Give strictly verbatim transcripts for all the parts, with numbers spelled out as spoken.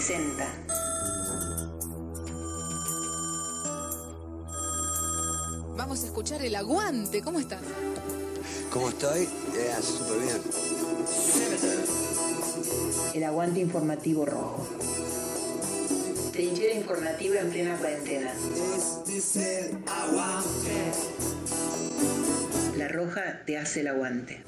presenta Vamos a escuchar El Aguante. ¿Cómo estás? ¿Cómo estoy? Eh, súper bien. El Aguante Informativo Rojo. Trinchera informativa en plena cuarentena. Este es el aguante. La Roja te hace el aguante.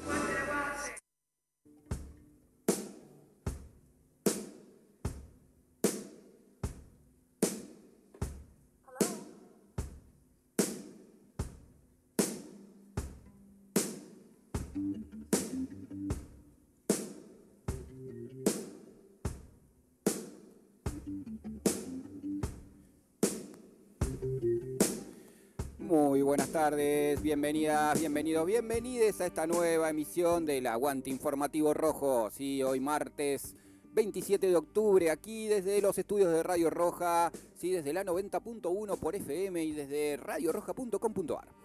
Muy buenas tardes, bienvenidas, bienvenidos, bienvenides a esta nueva emisión del Aguante Informativo Rojo. Sí, hoy martes veintisiete de octubre, aquí desde los estudios de Radio Roja, sí, desde la noventa punto uno por F M y desde radio roja punto com punto a r.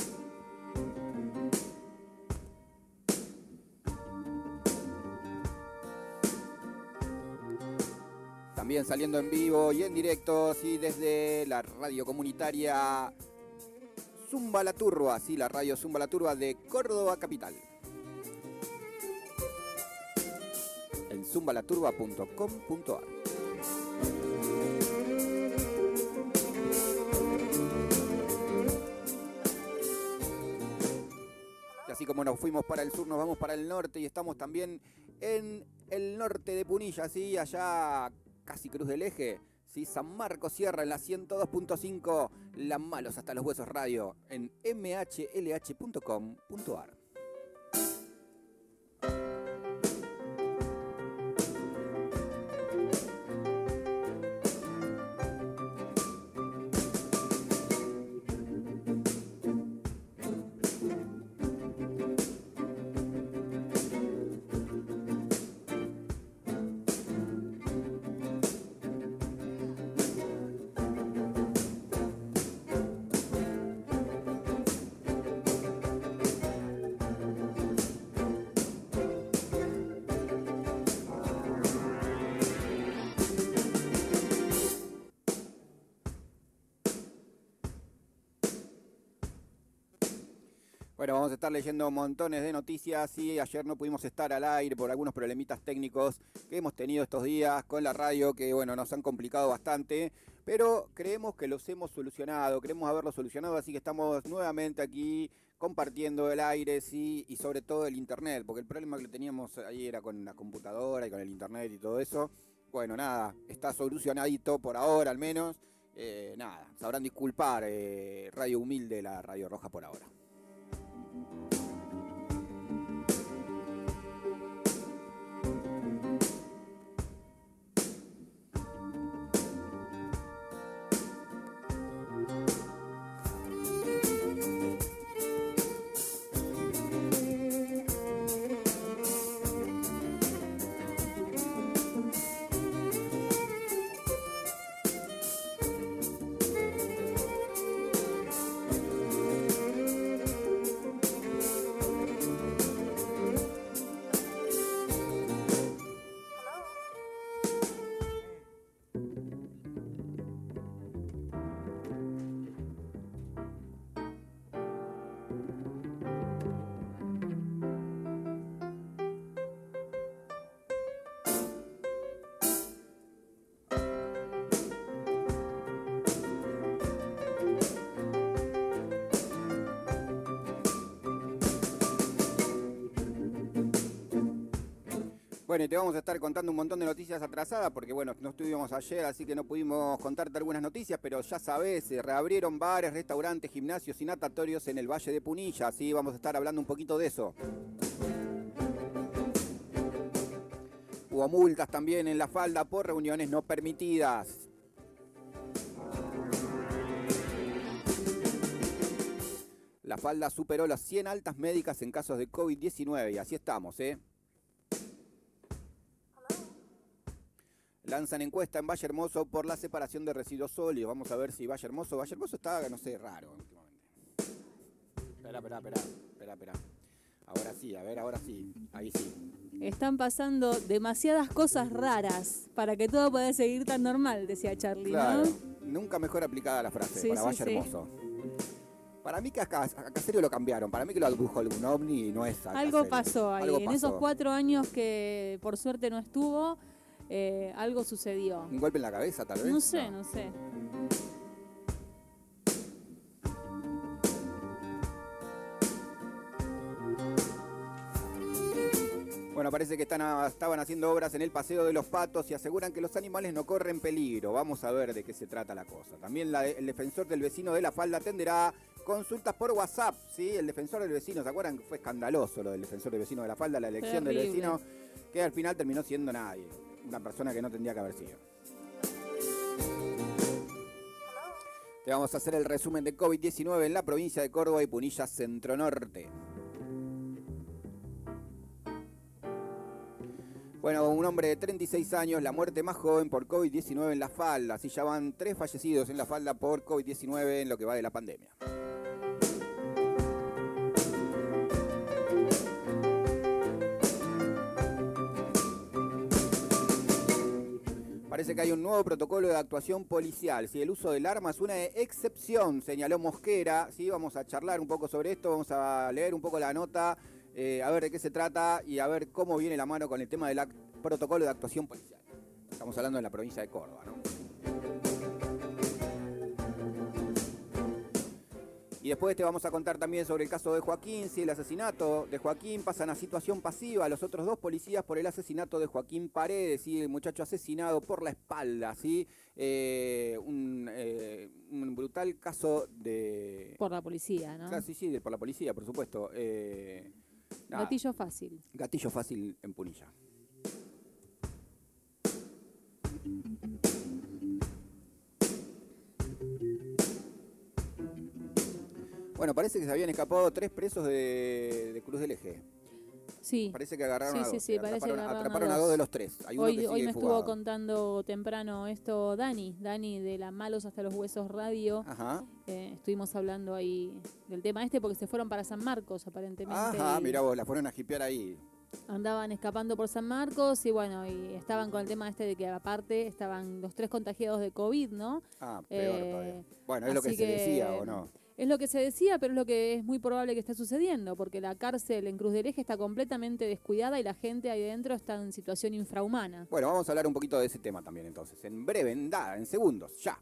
También saliendo en vivo y en directo, sí, desde la radio comunitaria Zumba la Turba, sí, la radio Zumba la Turba de Córdoba Capital. En zumba la turba punto com punto a r. Y así como nos fuimos para el sur, nos vamos para el norte y estamos también en el norte de Punilla, sí, allá casi Cruz del Eje. Sí, San Marcos Sierra en la ciento dos punto cinco, La Malos hasta los Huesos Radio en m h l h punto com punto a r. Bueno, vamos a estar leyendo montones de noticias y ayer no pudimos estar al aire por algunos problemitas técnicos que hemos tenido estos días con la radio que, bueno, nos han complicado bastante, pero creemos que los hemos solucionado, queremos haberlo solucionado, así que estamos nuevamente aquí compartiendo el aire, sí, y sobre todo el internet, porque el problema que teníamos ahí era con la computadora y con el internet y todo eso. Bueno, nada, está solucionadito por ahora al menos. Eh, nada, sabrán disculpar, eh, Radio Humilde, la Radio Roja por ahora. Bueno, y te vamos a estar contando un montón de noticias atrasadas porque, bueno, no estuvimos ayer, así que no pudimos contarte algunas noticias, pero ya sabés, se reabrieron bares, restaurantes, gimnasios y natatorios en el Valle de Punilla, así vamos a estar hablando un poquito de eso. Hubo multas también en La Falda por reuniones no permitidas. La Falda superó las cien altas médicas en casos de COVID diecinueve y así estamos, ¿eh? Lanzan encuesta en Valle Hermoso por la separación de residuos sólidos. Vamos a ver si Valle Hermoso... Valle Hermoso está, no sé, raro últimamente. Espera, espera, espera, espera, espera. Ahora sí, a ver, ahora sí. Ahí sí. están pasando demasiadas cosas raras para que todo pueda seguir tan normal, decía Charlie, Claro, ¿no? nunca mejor aplicada la frase, Sí, para sí, Valle sí. Hermoso. Para mí que a, Cas- a Caserio lo cambiaron, para mí que lo abdujo algún ovni y no es a Algo Caserio. pasó ahí. Algo En pasó. esos cuatro años que por suerte no estuvo, eh, algo sucedió. ¿Un golpe en la cabeza tal vez? No sé, no sé. Bueno, parece que están a- estaban haciendo obras en el Paseo de los Patos y aseguran que los animales no corren peligro. Vamos a ver de qué se trata la cosa. También la- el defensor del vecino de La Falda atenderá consultas por WhatsApp, ¿sí? El defensor del vecino, ¿se acuerdan que fue escandaloso lo del defensor del vecino de La Falda? La elección del Terrible. vecino, que al final terminó siendo nadie. Una persona que no tendría que haber sido. Te vamos a hacer el resumen de COVID diecinueve en la provincia de Córdoba y Punilla Centro Norte. Bueno, un hombre de treinta y seis años, la muerte más joven por COVID diecinueve en La Falda. Así ya van tres fallecidos en La Falda por COVID diecinueve en lo que va de la pandemia. Parece que hay un nuevo protocolo de actuación policial. Si el uso del arma es una excepción, señaló Mosquera. Sí, vamos a charlar un poco sobre esto, vamos a leer un poco la nota, eh, a ver de qué se trata y a ver cómo viene la mano con el tema del act- protocolo de actuación policial. Estamos hablando de la provincia de Córdoba, ¿no? Y después te vamos a contar también sobre el caso de Joaquín, si el asesinato de Joaquín pasan a situación pasiva a los otros dos policías por el asesinato de Joaquín Paredes, ¿sí? El muchacho asesinado por la espalda, ¿sí? Eh, un, eh, un brutal caso de... Por la policía, ¿no? Claro, sí, sí, de- por la policía, por supuesto. Eh, nada, Gatillo fácil. gatillo fácil en Punilla. Bueno, parece que se habían escapado tres presos de, de Cruz del Eje. Sí. Parece que agarraron Sí, a dos. sí, sí, parece que atraparon, agarraron a atraparon a dos. dos de los tres. Hay uno Hoy, que hoy sigue me fugado. estuvo contando temprano esto Dani, Dani de la Malos hasta los Huesos Radio. Ajá. Eh, estuvimos hablando ahí del tema este porque se fueron para San Marcos aparentemente. Ajá, y mirá vos, la fueron a jipear ahí. Andaban escapando por San Marcos y bueno, y estaban con el tema este de que aparte estaban los tres contagiados de COVID, ¿no? Ah, peor Eh, todavía. Bueno, es lo que así se decía, ¿o no? Es lo que se decía, pero es lo que es muy probable que esté sucediendo, porque la cárcel en Cruz del Eje está completamente descuidada y la gente ahí dentro está en situación infrahumana. Bueno, vamos a hablar un poquito de ese tema también entonces. En breve, en nada, en segundos, ya.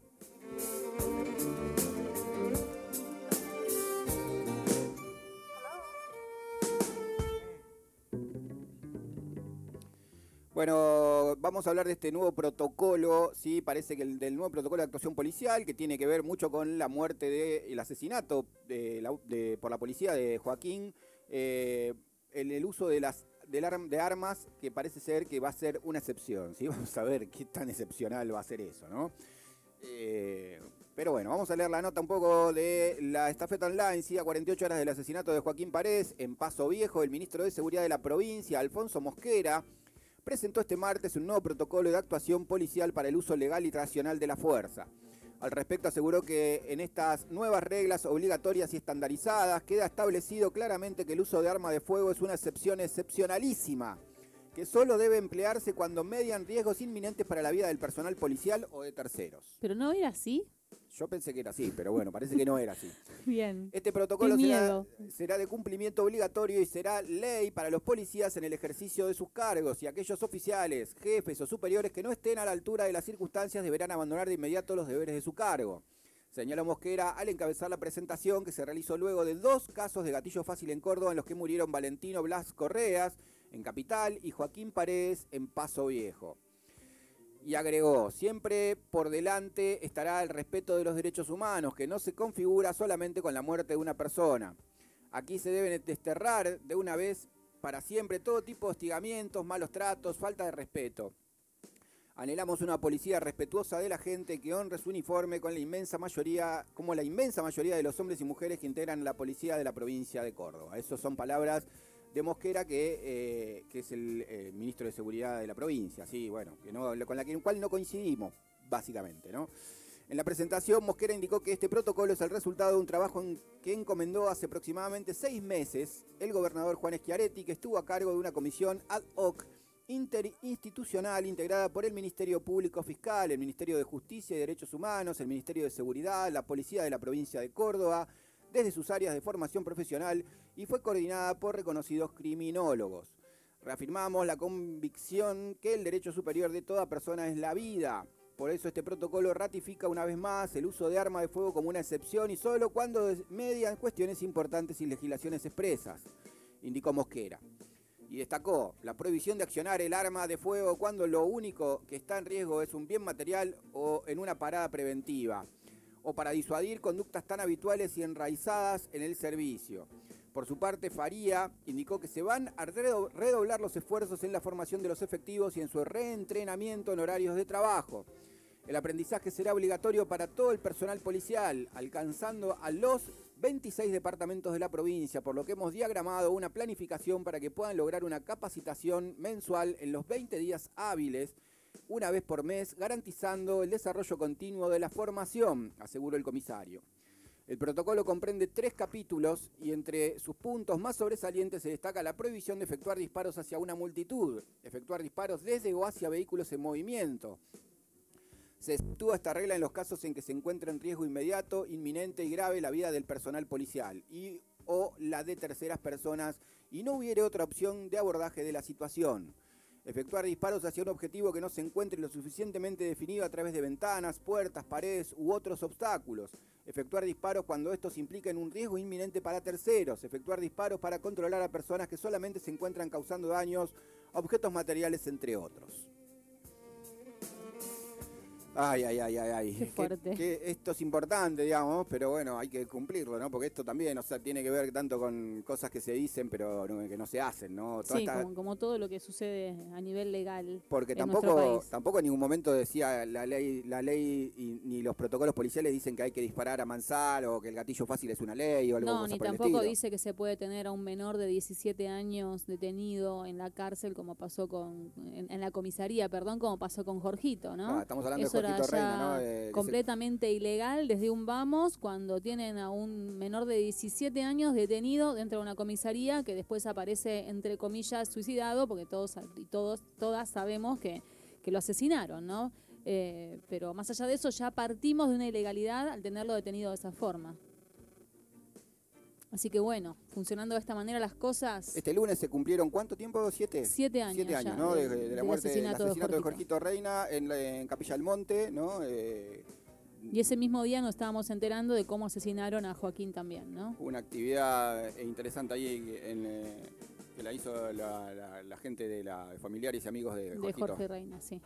Bueno, vamos a hablar de este nuevo protocolo, sí, parece que el del nuevo protocolo de actuación policial, que tiene que ver mucho con la muerte de, el asesinato de la- de- por la policía de Joaquín, eh, el, el uso de las del arm- de armas, que parece ser que va a ser una excepción, ¿sí? Vamos a ver qué tan excepcional va a ser eso, ¿no? Eh, pero bueno, vamos a leer la nota un poco de la estafeta online, sí, a cuarenta y ocho horas del asesinato de Joaquín Paredes en Paso Viejo. El ministro de Seguridad de la provincia, Alfonso Mosquera, presentó este martes un nuevo protocolo de actuación policial para el uso legal y racional de la fuerza. Al respecto aseguró que en estas nuevas reglas obligatorias y estandarizadas queda establecido claramente que el uso de arma de fuego es una excepción excepcionalísima, que solo debe emplearse cuando median riesgos inminentes para la vida del personal policial o de terceros. ¿Pero no era así? Yo pensé que era así, pero bueno, parece que no era así. Bien. Este protocolo Qué será, miedo. será de cumplimiento obligatorio y será ley para los policías en el ejercicio de sus cargos, y aquellos oficiales, jefes o superiores que no estén a la altura de las circunstancias deberán abandonar de inmediato los deberes de su cargo. Señaló Mosquera al encabezar la presentación que se realizó luego de dos casos de gatillo fácil en Córdoba en los que murieron Valentino Blas Correas en Capital y Joaquín Paredes en Paso Viejo. Y agregó, siempre por delante estará el respeto de los derechos humanos, que no se configura solamente con la muerte de una persona. Aquí se deben desterrar de una vez para siempre todo tipo de hostigamientos, malos tratos, falta de respeto. Anhelamos una policía respetuosa de la gente que honre su uniforme con la inmensa mayoría, como la inmensa mayoría de los hombres y mujeres que integran la policía de la provincia de Córdoba. Esas son palabras de Mosquera, que, eh, que es el eh, ministro de Seguridad de la provincia, sí, bueno, que no, con la que, cual no coincidimos, básicamente, ¿no? En la presentación, Mosquera indicó que este protocolo es el resultado de un trabajo en que encomendó hace aproximadamente seis meses el gobernador Juan Schiaretti, que estuvo a cargo de una comisión ad hoc interinstitucional integrada por el Ministerio Público Fiscal, el Ministerio de Justicia y Derechos Humanos, el Ministerio de Seguridad, la Policía de la Provincia de Córdoba, desde sus áreas de formación profesional, y fue coordinada por reconocidos criminólogos. Reafirmamos la convicción que el derecho superior de toda persona es la vida. Por eso este protocolo ratifica una vez más el uso de arma de fuego como una excepción y solo cuando median cuestiones importantes y legislaciones expresas, indicó Mosquera. Y destacó la prohibición de accionar el arma de fuego cuando lo único que está en riesgo es un bien material o en una parada preventiva, o para disuadir conductas tan habituales y enraizadas en el servicio. Por su parte, Faría indicó que se van a redoblar los esfuerzos en la formación de los efectivos y en su reentrenamiento en horarios de trabajo. El aprendizaje será obligatorio para todo el personal policial, alcanzando a los veintiséis departamentos de la provincia, por lo que hemos diagramado una planificación para que puedan lograr una capacitación mensual en los veinte días hábiles, una vez por mes, garantizando el desarrollo continuo de la formación, aseguró el comisario. El protocolo comprende tres capítulos y entre sus puntos más sobresalientes se destaca la prohibición de efectuar disparos hacia una multitud, efectuar disparos desde o hacia vehículos en movimiento. Se exceptúa esta regla en los casos en que se encuentra en riesgo inmediato, inminente y grave la vida del personal policial y o la de terceras personas y no hubiere otra opción de abordaje de la situación. Efectuar disparos hacia un objetivo que no se encuentre lo suficientemente definido a través de ventanas, puertas, paredes u otros obstáculos. Efectuar disparos cuando estos impliquen un riesgo inminente para terceros. Efectuar disparos para controlar a personas que solamente se encuentran causando daños, objetos materiales, entre otros. Ay, ay, ay, ay, ay. Qué fuerte. Que, que esto es importante, digamos, pero bueno, hay que cumplirlo, ¿no? Porque esto también, o sea, tiene que ver tanto con cosas que se dicen, pero no, que no se hacen, ¿no? Toda Sí, esta... como, como todo lo que sucede a nivel legal. Porque en tampoco, nuestro país. tampoco en ningún momento decía la ley, la ley y, ni los protocolos policiales dicen que hay que disparar a mansalva o que el gatillo fácil es una ley o algo No, cosa ni por el tampoco estilo. dice que se puede tener a un menor de diecisiete años detenido en la cárcel como pasó con, en, en la comisaría, perdón, como pasó con Jorgito, ¿no? Ah, estamos hablando Eso de Jorgito era ya Reina, ¿no? De, completamente se... ilegal desde un vamos cuando tienen a un menor de diecisiete años detenido dentro de una comisaría que después aparece, entre comillas, suicidado, porque todos y todos todas sabemos que, que lo asesinaron, ¿no? Eh, pero más allá de eso ya partimos de una ilegalidad al tenerlo detenido de esa forma. Así que bueno, funcionando de esta manera las cosas... Este lunes se cumplieron, ¿cuánto tiempo? ¿Siete? Siete años. Siete años, ya, ¿no? De, de, de la del muerte, asesinato, del asesinato de de Jorgito, de Jorgito Reina en, la, en Capilla del Monte, ¿no? Eh, y ese mismo día nos estábamos enterando de cómo asesinaron a Joaquín también, ¿no? Una actividad interesante ahí en, eh, que la hizo la, la, la gente de la de familiares y amigos de Jorgito. De Jorge Reina, sí.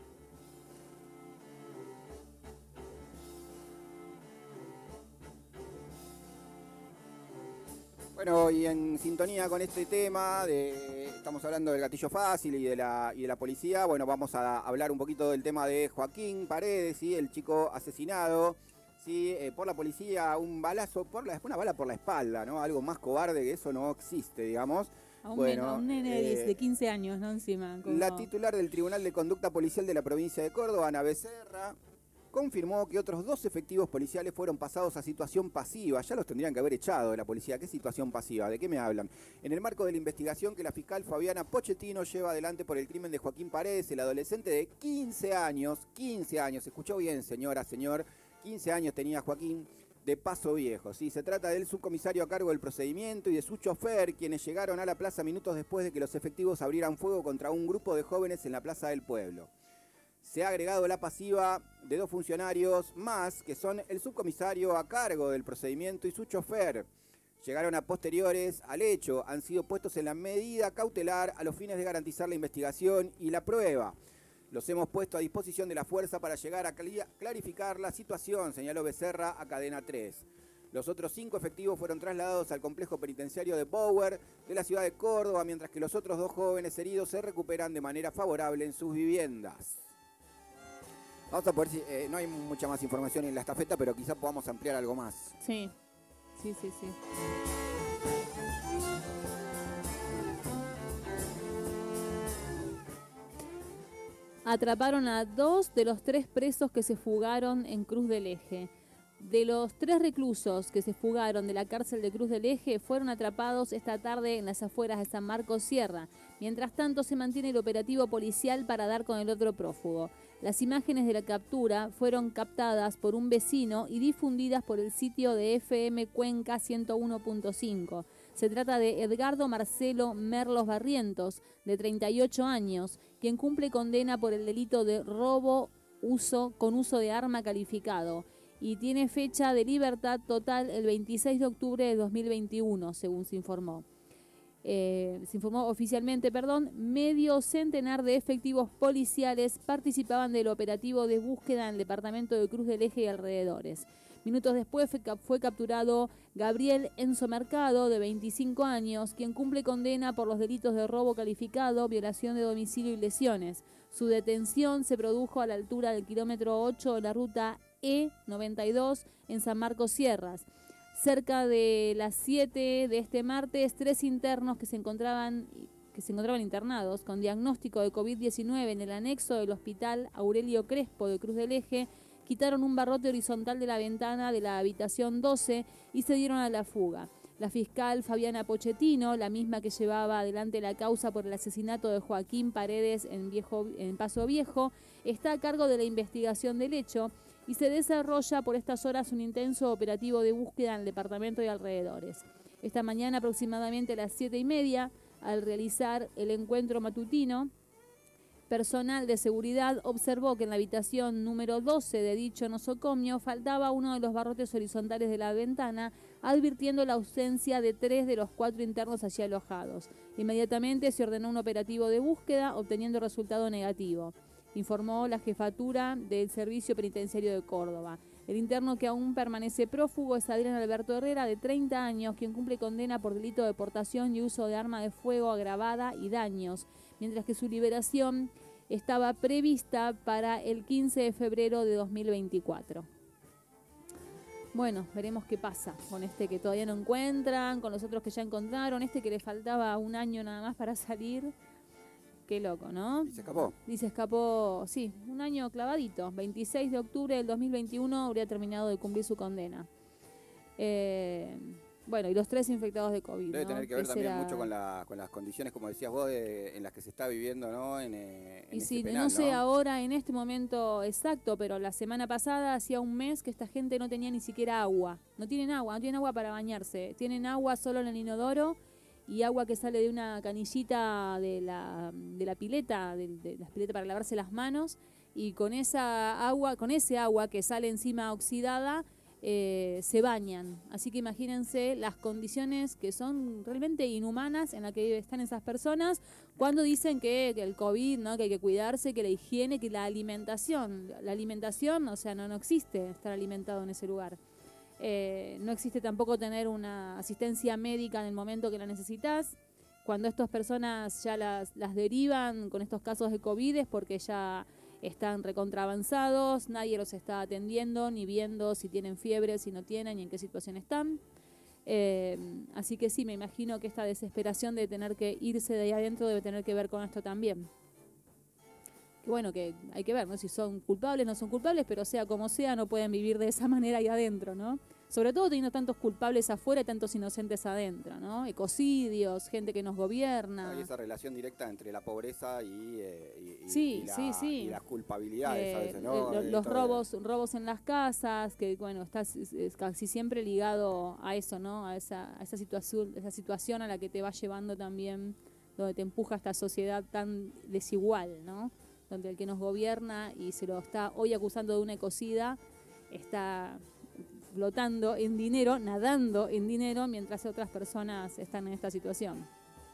Bueno, y en sintonía con este tema, de, estamos hablando del gatillo fácil y de la y de la policía, bueno, vamos a hablar un poquito del tema de Joaquín Paredes, ¿sí? El chico asesinado, ¿sí? Eh, por la policía, un balazo, por la, una bala por la espalda, ¿no? Algo más cobarde que eso no existe, digamos. A un, bueno, a un nene eh, de quince años, ¿no? Encima. Como... La titular del Tribunal de Conducta Policial de la provincia de Córdoba, Ana Becerra, confirmó que otros dos efectivos policiales fueron pasados a situación pasiva. Ya los tendrían que haber echado de la policía. ¿Qué situación pasiva? ¿De qué me hablan? En el marco de la investigación que la fiscal Fabiana Pochettino lleva adelante por el crimen de Joaquín Paredes, el adolescente de quince años, quince años, escuchó bien, señora, señor, quince años tenía Joaquín, de Paso Viejo. Sí, se trata del subcomisario a cargo del procedimiento y de su chofer, quienes llegaron a la plaza minutos después de que los efectivos abrieran fuego contra un grupo de jóvenes en la plaza del pueblo. Se ha agregado la pasiva de dos funcionarios más, que son el subcomisario a cargo del procedimiento y su chofer. Llegaron a posteriores al hecho, han sido puestos en la medida cautelar a los fines de garantizar la investigación y la prueba. Los hemos puesto a disposición de la fuerza para llegar a clarificar la situación, señaló Becerra a Cadena tres. Los otros cinco efectivos fueron trasladados al complejo penitenciario de Bower de la ciudad de Córdoba, mientras que los otros dos jóvenes heridos se recuperan de manera favorable en sus viviendas. Vamos a poder, eh, no hay mucha más información en la estafeta, pero quizá podamos ampliar algo más. Sí, sí, sí, sí. atraparon a dos de los tres presos que se fugaron en Cruz del Eje. De los tres reclusos que se fugaron de la cárcel de Cruz del Eje, fueron atrapados esta tarde en las afueras de San Marcos Sierra. Mientras tanto, se mantiene el operativo policial para dar con el otro prófugo. Las imágenes de la captura fueron captadas por un vecino y difundidas por el sitio de F M Cuenca ciento uno punto cinco. Se trata de Edgardo Marcelo Merlos Barrientos, de treinta y ocho años, quien cumple condena por el delito de robo uso con uso de arma calificado y tiene fecha de libertad total el veintiséis de octubre de dos mil veintiuno, según se informó. Eh, se informó oficialmente, perdón, medio centenar de efectivos policiales participaban del operativo de búsqueda en el departamento de Cruz del Eje y alrededores. Minutos después fue, fue capturado Gabriel Enzo Mercado, de veinticinco años, quien cumple condena por los delitos de robo calificado, violación de domicilio y lesiones. Su detención se produjo a la altura del kilómetro ocho de la ruta E noventa y dos en San Marcos Sierras. Cerca de las siete de este martes, tres internos que se encontraban, que se encontraban internados con diagnóstico de COVID diecinueve en el anexo del Hospital Aurelio Crespo de Cruz del Eje quitaron un barrote horizontal de la ventana de la habitación doce y se dieron a la fuga. La fiscal Fabiana Pochettino, la misma que llevaba adelante la causa por el asesinato de Joaquín Paredes en, Viejo, en Paso Viejo, está a cargo de la investigación del hecho y se desarrolla por estas horas un intenso operativo de búsqueda en el departamento y alrededores. Esta mañana, aproximadamente a las siete y media, al realizar el encuentro matutino, personal de seguridad observó que en la habitación número doce de dicho nosocomio faltaba uno de los barrotes horizontales de la ventana, advirtiendo la ausencia de tres de los cuatro internos allí alojados. Inmediatamente se ordenó un operativo de búsqueda, obteniendo resultado negativo, informó la jefatura del Servicio Penitenciario de Córdoba. El interno que aún permanece prófugo es Adrián Alberto Herrera, de treinta años, quien cumple condena por delito de portación y uso de arma de fuego agravada y daños, mientras que su liberación estaba prevista para el quince de febrero de dos mil veinticuatro. Bueno, veremos qué pasa con este que todavía no encuentran, con los otros que ya encontraron, este que le faltaba un año nada más para salir. Qué loco, ¿no? ¿Y se escapó? Y se escapó, sí, un año clavadito. veintiséis de octubre del dos mil veintiuno habría terminado de cumplir su condena. Eh, bueno, y los tres infectados de COVID, Debe ¿no? tener que ver Ese también era... mucho con, la, con las condiciones, como decías vos, de, en las que se está viviendo, ¿no? En, eh, en Y este sí, penal, no sé ¿no? ahora en este momento exacto, pero la semana pasada hacía un mes que esta gente no tenía ni siquiera agua. No tienen agua, no tienen agua para bañarse. Tienen agua solo en el inodoro y agua que sale de una canillita de la, de la pileta, de, de la pileta para lavarse las manos, y con esa agua, con ese agua que sale encima oxidada, eh, se bañan. Así que imagínense las condiciones que son realmente inhumanas en las que están esas personas cuando dicen que, que el COVID, ¿no? Que hay que cuidarse, que la higiene, que la alimentación. La alimentación, o sea, no, no existe estar alimentado en ese lugar. Eh, no existe tampoco tener una asistencia médica en el momento que la necesitas. Cuando estas personas ya las, las derivan con estos casos de COVID es porque ya están recontraavanzados, nadie los está atendiendo ni viendo si tienen fiebre, si no tienen y en qué situación están. Eh, así que sí, me imagino que esta desesperación de tener que irse de ahí adentro debe tener que ver con esto también. Que bueno, que hay que ver, ¿no? Si son culpables, no son culpables, pero sea como sea, no pueden vivir de esa manera ahí adentro, ¿no? Sobre todo teniendo tantos culpables afuera y tantos inocentes adentro, ¿no? Ecocidios, gente que nos gobierna. No, y esa relación directa entre la pobreza y, eh, y, sí, y, la, sí, sí. y las culpabilidades eh, a veces, ¿no? eh, Los Todo robos, robos en las casas, que bueno, está es, es casi siempre ligado a eso, ¿no? A esa, a esa situación, esa situación a la que te va llevando también, donde te empuja esta sociedad tan desigual, ¿no? Donde el que nos gobierna y se lo está hoy acusando de una ecocida, está flotando en dinero, nadando en dinero, mientras otras personas están en esta situación.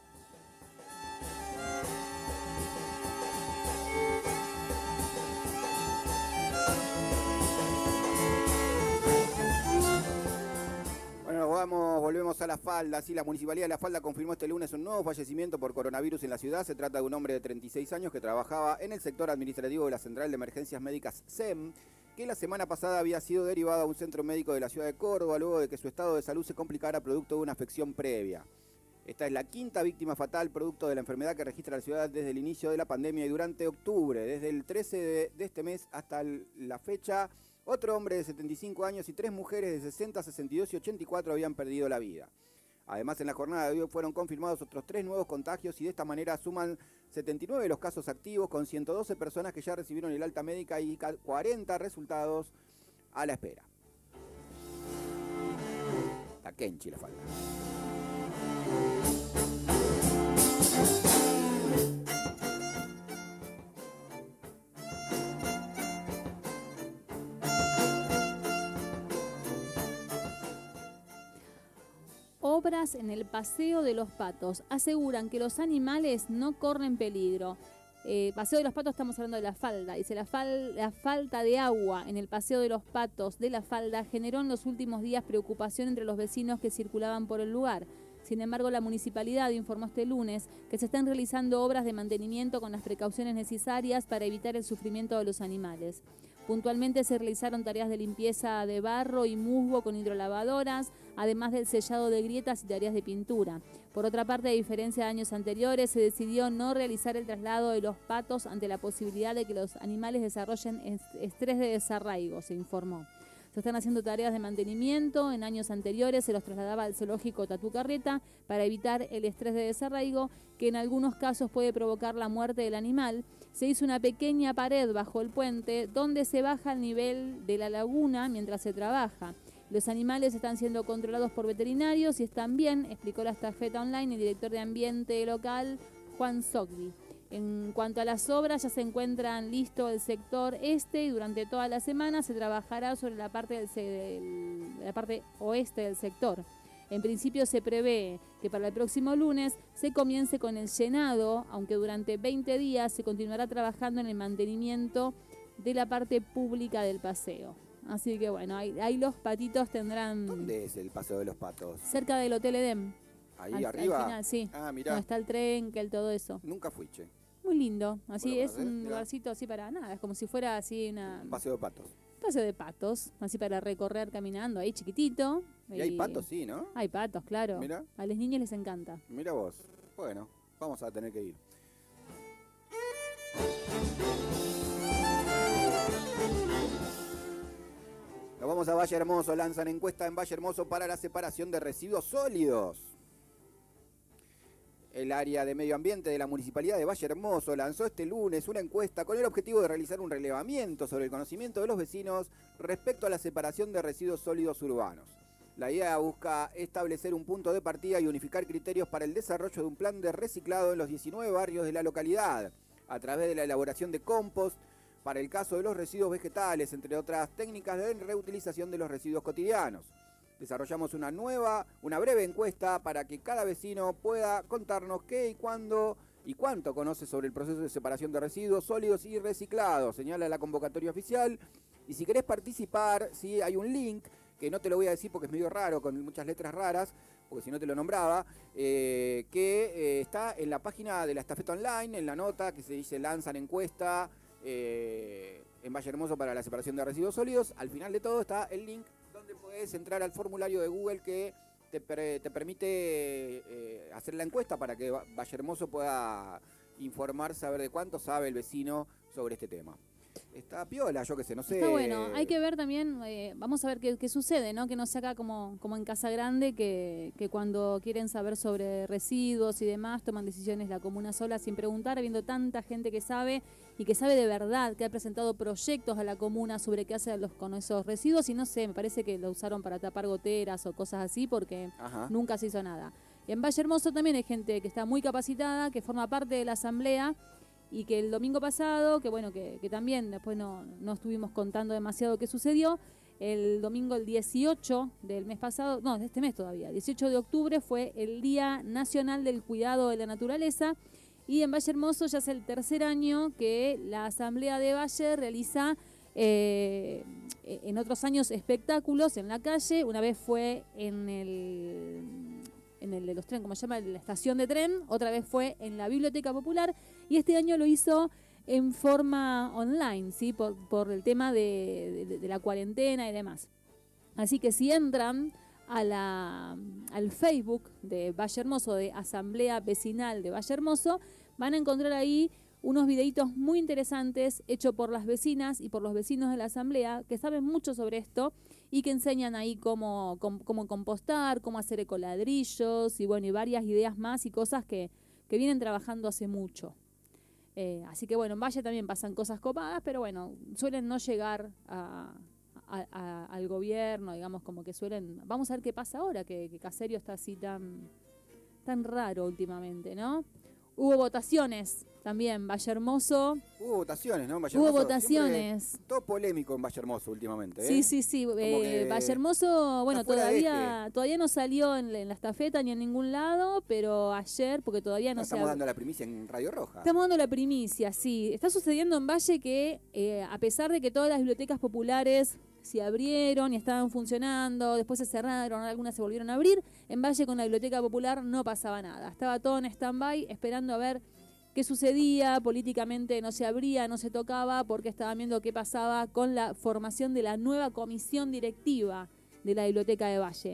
Bueno, vamos, volvemos a La Falda. Sí, la Municipalidad de La Falda confirmó este lunes un nuevo fallecimiento por coronavirus en la ciudad. Se trata de un hombre de treinta y seis años que trabajaba en el sector administrativo de la Central de Emergencias Médicas S E M, que la semana pasada había sido derivado a un centro médico de la ciudad de Córdoba luego de que su estado de salud se complicara producto de una afección previa. Esta es la quinta víctima fatal producto de la enfermedad que registra la ciudad desde el inicio de la pandemia y durante octubre. Desde el trece de, de este mes hasta el, la fecha, otro hombre de setenta y cinco años y tres mujeres de sesenta, sesenta y dos y ochenta y cuatro habían perdido la vida. Además, en la jornada de hoy fueron confirmados otros tres nuevos contagios y de esta manera suman setenta y nueve los casos activos, con ciento doce personas que ya recibieron el alta médica y cuarenta resultados a la espera. A Kenchi le falta. Obras en el Paseo de los Patos aseguran que los animales no corren peligro. Eh, Paseo de los Patos, estamos hablando de La Falda. Dice, la, fal la falta de agua en el Paseo de los Patos de La Falda generó en los últimos días preocupación entre los vecinos que circulaban por el lugar. Sin embargo, la municipalidad informó este lunes que se están realizando obras de mantenimiento con las precauciones necesarias para evitar el sufrimiento de los animales. Puntualmente se realizaron tareas de limpieza de barro y musgo con hidrolavadoras, además del sellado de grietas y tareas de pintura. Por otra parte, a diferencia de años anteriores, se decidió no realizar el traslado de los patos ante la posibilidad de que los animales desarrollen estrés de desarraigo, se informó. Se están haciendo tareas de mantenimiento. En años anteriores se los trasladaba al zoológico Tatucarreta para evitar el estrés de desarraigo, que en algunos casos puede provocar la muerte del animal. Se hizo una pequeña pared bajo el puente donde se baja el nivel de la laguna mientras se trabaja. Los animales están siendo controlados por veterinarios y están bien, explicó la estafeta online el director de ambiente local, Juan Sogdi. En cuanto a las obras, ya se encuentran listo el sector este y durante toda la semana se trabajará sobre la parte, del, del, la parte oeste del sector. En principio se prevé que para el próximo lunes se comience con el llenado, aunque durante veinte días se continuará trabajando en el mantenimiento de la parte pública del paseo. Así que bueno, ahí, ahí los patitos tendrán... ¿Dónde es el Paseo de los Patos? Cerca del Hotel Edem. Ahí al, arriba. Al final, sí. Ah, mirá. Donde está el tren, que el todo eso. Nunca fui, che. Muy lindo. Así Bueno, es un mirá. lugarcito así para nada. Es como si fuera así una... Un Paseo de Patos. Paseo de patos. Así para recorrer caminando ahí chiquitito. Y hay patos, sí, ¿no? Hay patos, claro. Mirá. A los niños les encanta. Mira vos. Bueno, vamos a tener que ir. Nos vamos a Valle Hermoso. Lanzan encuesta en Valle Hermoso para la separación de residuos sólidos. El área de medio ambiente de la Municipalidad de Valle Hermoso lanzó este lunes una encuesta con el objetivo de realizar un relevamiento sobre el conocimiento de los vecinos respecto a la separación de residuos sólidos urbanos. La idea busca establecer un punto de partida y unificar criterios para el desarrollo de un plan de reciclado en los diecinueve barrios de la localidad, a través de la elaboración de compost para el caso de los residuos vegetales, entre otras técnicas de reutilización de los residuos cotidianos. Desarrollamos una nueva, una breve encuesta para que cada vecino pueda contarnos qué y cuándo y cuánto conoce sobre el proceso de separación de residuos sólidos y reciclados, señala la convocatoria oficial. Y si querés participar, sí, hay un link, que no te lo voy a decir porque es medio raro, con muchas letras raras, porque si no te lo nombraba, eh, que eh, está en la página de la estafeta online, en la nota que se dice lanzan encuesta eh, en Valle Hermoso para la separación de residuos sólidos. Al final de todo está el link donde puedes entrar al formulario de Google que te, per, te permite eh, hacer la encuesta para que Valle Hermoso pueda informar, saber de cuánto sabe el vecino sobre este tema. Está piola, yo qué sé, no sé. Está bueno, hay que ver también, eh, vamos a ver qué, qué sucede, ¿no? Que no sea acá como, como en Casa Grande, que, que cuando quieren saber sobre residuos y demás, toman decisiones la comuna sola sin preguntar, habiendo tanta gente que sabe y que sabe de verdad, que ha presentado proyectos a la comuna sobre qué hacer los, con esos residuos, y no sé, me parece que lo usaron para tapar goteras o cosas así, porque Ajá. nunca se hizo nada. Y en Valle Hermoso también hay gente que está muy capacitada, que forma parte de la asamblea, y que el domingo pasado, que bueno, que, que también después no, no estuvimos contando demasiado qué sucedió, el domingo el dieciocho del mes pasado, no, de este mes todavía, dieciocho de octubre fue el Día Nacional del Cuidado de la Naturaleza, y en Valle Hermoso ya es el tercer año que la Asamblea de Valle realiza eh, en otros años espectáculos en la calle. Una vez fue en el... en el de los trenes, como se llama, la estación de tren, otra vez fue en la Biblioteca Popular, y este año lo hizo en forma online, ¿sí? Por, por el tema de, de, de la cuarentena y demás. Así que si entran a la, al Facebook de Valle Hermoso, de Asamblea Vecinal de Valle Hermoso, van a encontrar ahí unos videitos muy interesantes hechos por las vecinas y por los vecinos de la asamblea que saben mucho sobre esto y que enseñan ahí cómo, cómo, cómo compostar, cómo hacer ecoladrillos y bueno, y varias ideas más y cosas que, que vienen trabajando hace mucho. Eh, así que bueno, en Valle también pasan cosas copadas, pero bueno, suelen no llegar a, a, a, al gobierno, digamos, como que suelen... Vamos a ver qué pasa ahora, que, que Caserio está así tan, tan raro últimamente, ¿no? Hubo votaciones también, Valle Hermoso. Hubo votaciones, ¿no? En Valle Hubo Hermoso, votaciones. Todo polémico en Valle Hermoso últimamente, ¿eh? Sí, sí, sí. Eh, Valle Hermoso, bueno, todavía todavía no salió en, en la estafeta ni en ningún lado, pero ayer, porque todavía no, no se... Estamos dando la primicia en Radio Roja. Estamos dando la primicia, sí. Está sucediendo en Valle que, eh, a pesar de que todas las bibliotecas populares se abrieron y estaban funcionando, después se cerraron, algunas se volvieron a abrir, en Valle con la biblioteca popular no pasaba nada. Estaba todo en stand-by esperando a ver qué sucedía, políticamente no se abría, no se tocaba, porque estaban viendo qué pasaba con la formación de la nueva comisión directiva de la biblioteca de Valle.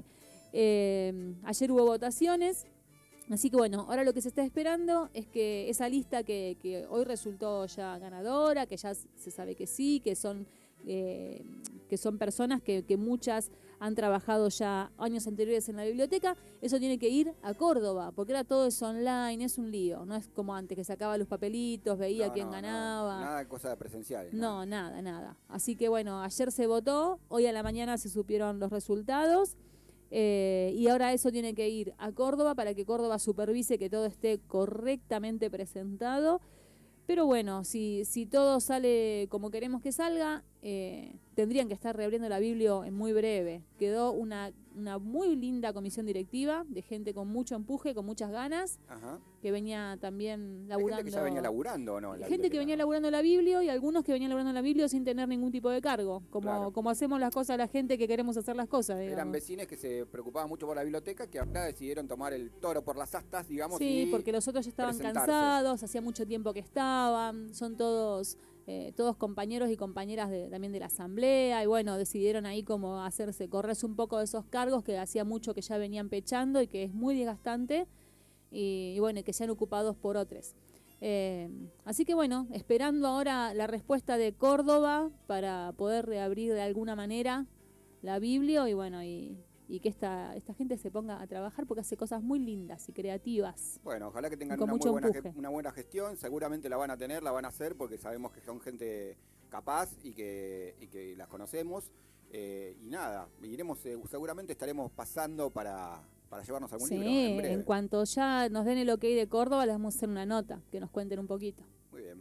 Eh, ayer hubo votaciones, así que bueno, ahora lo que se está esperando es que esa lista que, que hoy resultó ya ganadora, que ya se sabe que sí, que son... Eh, que son personas que, que muchas han trabajado ya años anteriores en la biblioteca, eso tiene que ir a Córdoba, porque ahora todo es online, es un lío, no es como antes que sacaba los papelitos, veía no, quién no, ganaba. No, nada de cosas presenciales. No, no, nada, nada. Así que bueno, ayer se votó, hoy a la mañana se supieron los resultados, eh, y ahora eso tiene que ir a Córdoba para que Córdoba supervise que todo esté correctamente presentado. Pero bueno, si, si todo sale como queremos que salga, eh, tendrían que estar reabriendo la Biblia en muy breve. Quedó una, una muy linda comisión directiva de gente con mucho empuje, con muchas ganas, Ajá. que venía también laburando. Hay gente que ya venía laburando, ¿o no? Gente biblioteca. que venía laburando la Biblia y algunos que venían laburando la Biblia sin tener ningún tipo de cargo, como, claro. como hacemos las cosas la gente que queremos hacer las cosas, digamos. Eran vecinos que se preocupaban mucho por la biblioteca, que ahora decidieron tomar el toro por las astas, digamos. Sí, y porque los otros ya estaban cansados, hacía mucho tiempo que estaban, son todos... Eh, todos compañeros y compañeras de, también de la asamblea, y bueno, decidieron ahí como hacerse, correrse un poco de esos cargos que hacía mucho que ya venían pechando y que es muy desgastante, y, y bueno, que sean ocupados por otros. Eh, así que bueno, esperando ahora la respuesta de Córdoba para poder reabrir de alguna manera la Biblia y bueno, y... y que esta esta gente se ponga a trabajar porque hace cosas muy lindas y creativas. Bueno, ojalá que tengan una, muy buena, una buena gestión, seguramente la van a tener, la van a hacer porque sabemos que son gente capaz y que, y que las conocemos. Eh, y nada, iremos, eh, seguramente estaremos pasando para, para llevarnos algún sí, libro en breve. En cuanto ya nos den el ok de Córdoba, les vamos a hacer una nota, que nos cuenten un poquito. Muy bien.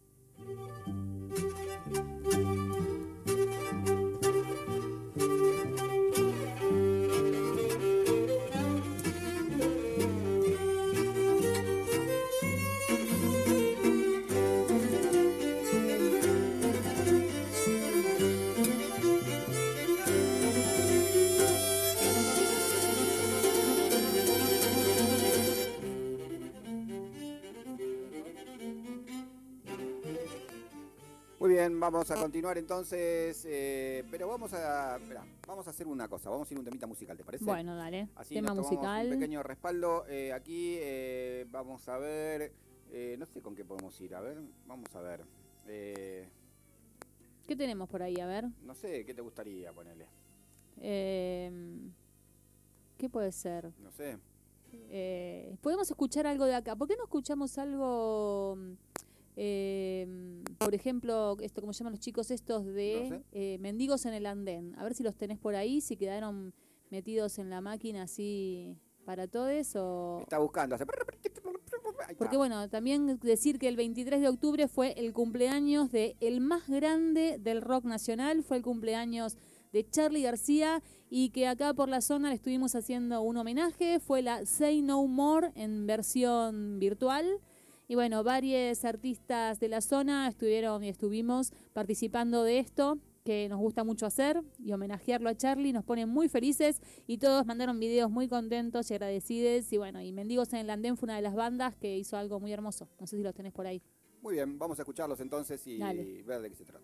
Muy bien, vamos a continuar entonces, eh, pero vamos a esperá, vamos a hacer una cosa, vamos a ir a un temita musical, ¿te parece? Bueno, dale, así tema nos musical. Un pequeño respaldo, eh, aquí eh, vamos a ver, eh, no sé con qué podemos ir, a ver, vamos a ver. Eh, ¿Qué tenemos por ahí? A ver. No sé, ¿qué te gustaría ponerle? Eh, ¿Qué puede ser? No sé. Eh, ¿Podemos escuchar algo de acá? ¿Por qué no escuchamos algo... Eh, por ejemplo, esto como llaman los chicos estos de no sé. eh, mendigos en el andén, a ver si los tenés por ahí, si quedaron metidos en la máquina así para todos o... Está buscando, hace... Porque bueno, también decir que el veintitrés de octubre fue el cumpleaños de el más grande del rock nacional, fue el cumpleaños de Charly García, y que acá por la zona le estuvimos haciendo un homenaje, fue la Say No More en versión virtual. Y bueno, varios artistas de la zona estuvieron y estuvimos participando de esto, que nos gusta mucho hacer, y homenajearlo a Charly nos pone muy felices, y todos mandaron videos muy contentos y agradecidos. Y bueno, y Mendigos en el Andén fue una de las bandas que hizo algo muy hermoso. No sé si los tenés por ahí. Muy bien, vamos a escucharlos entonces y Dale. ver de qué se trata.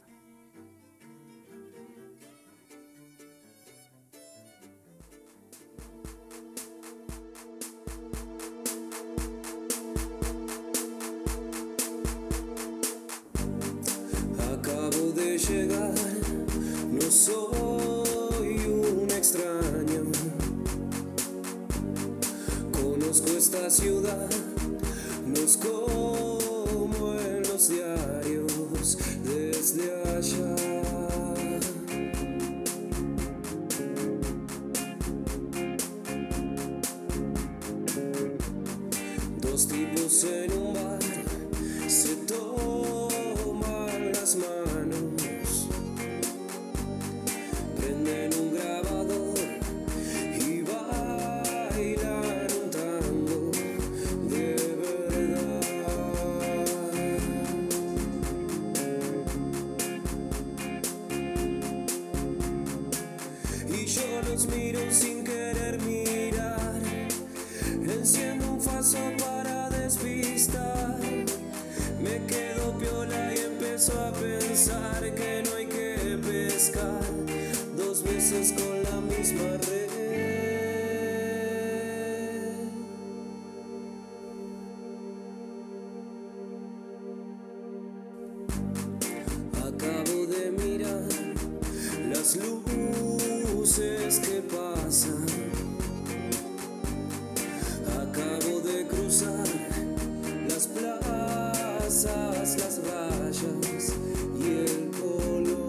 ciudad no es como en los diarios desde allá. Dos tipos en un bar se toman las manos, prenden un grabador y bailan un tango de verdad. Y yo los miro sin querer mirar, enciendo un faso para despistar, me quedo piola y empiezo a pensar que no hay que pescar dos veces con la misma red. Acabo de mirar las luces que pasan, acabo de cruzar las plazas, las rayas y el color.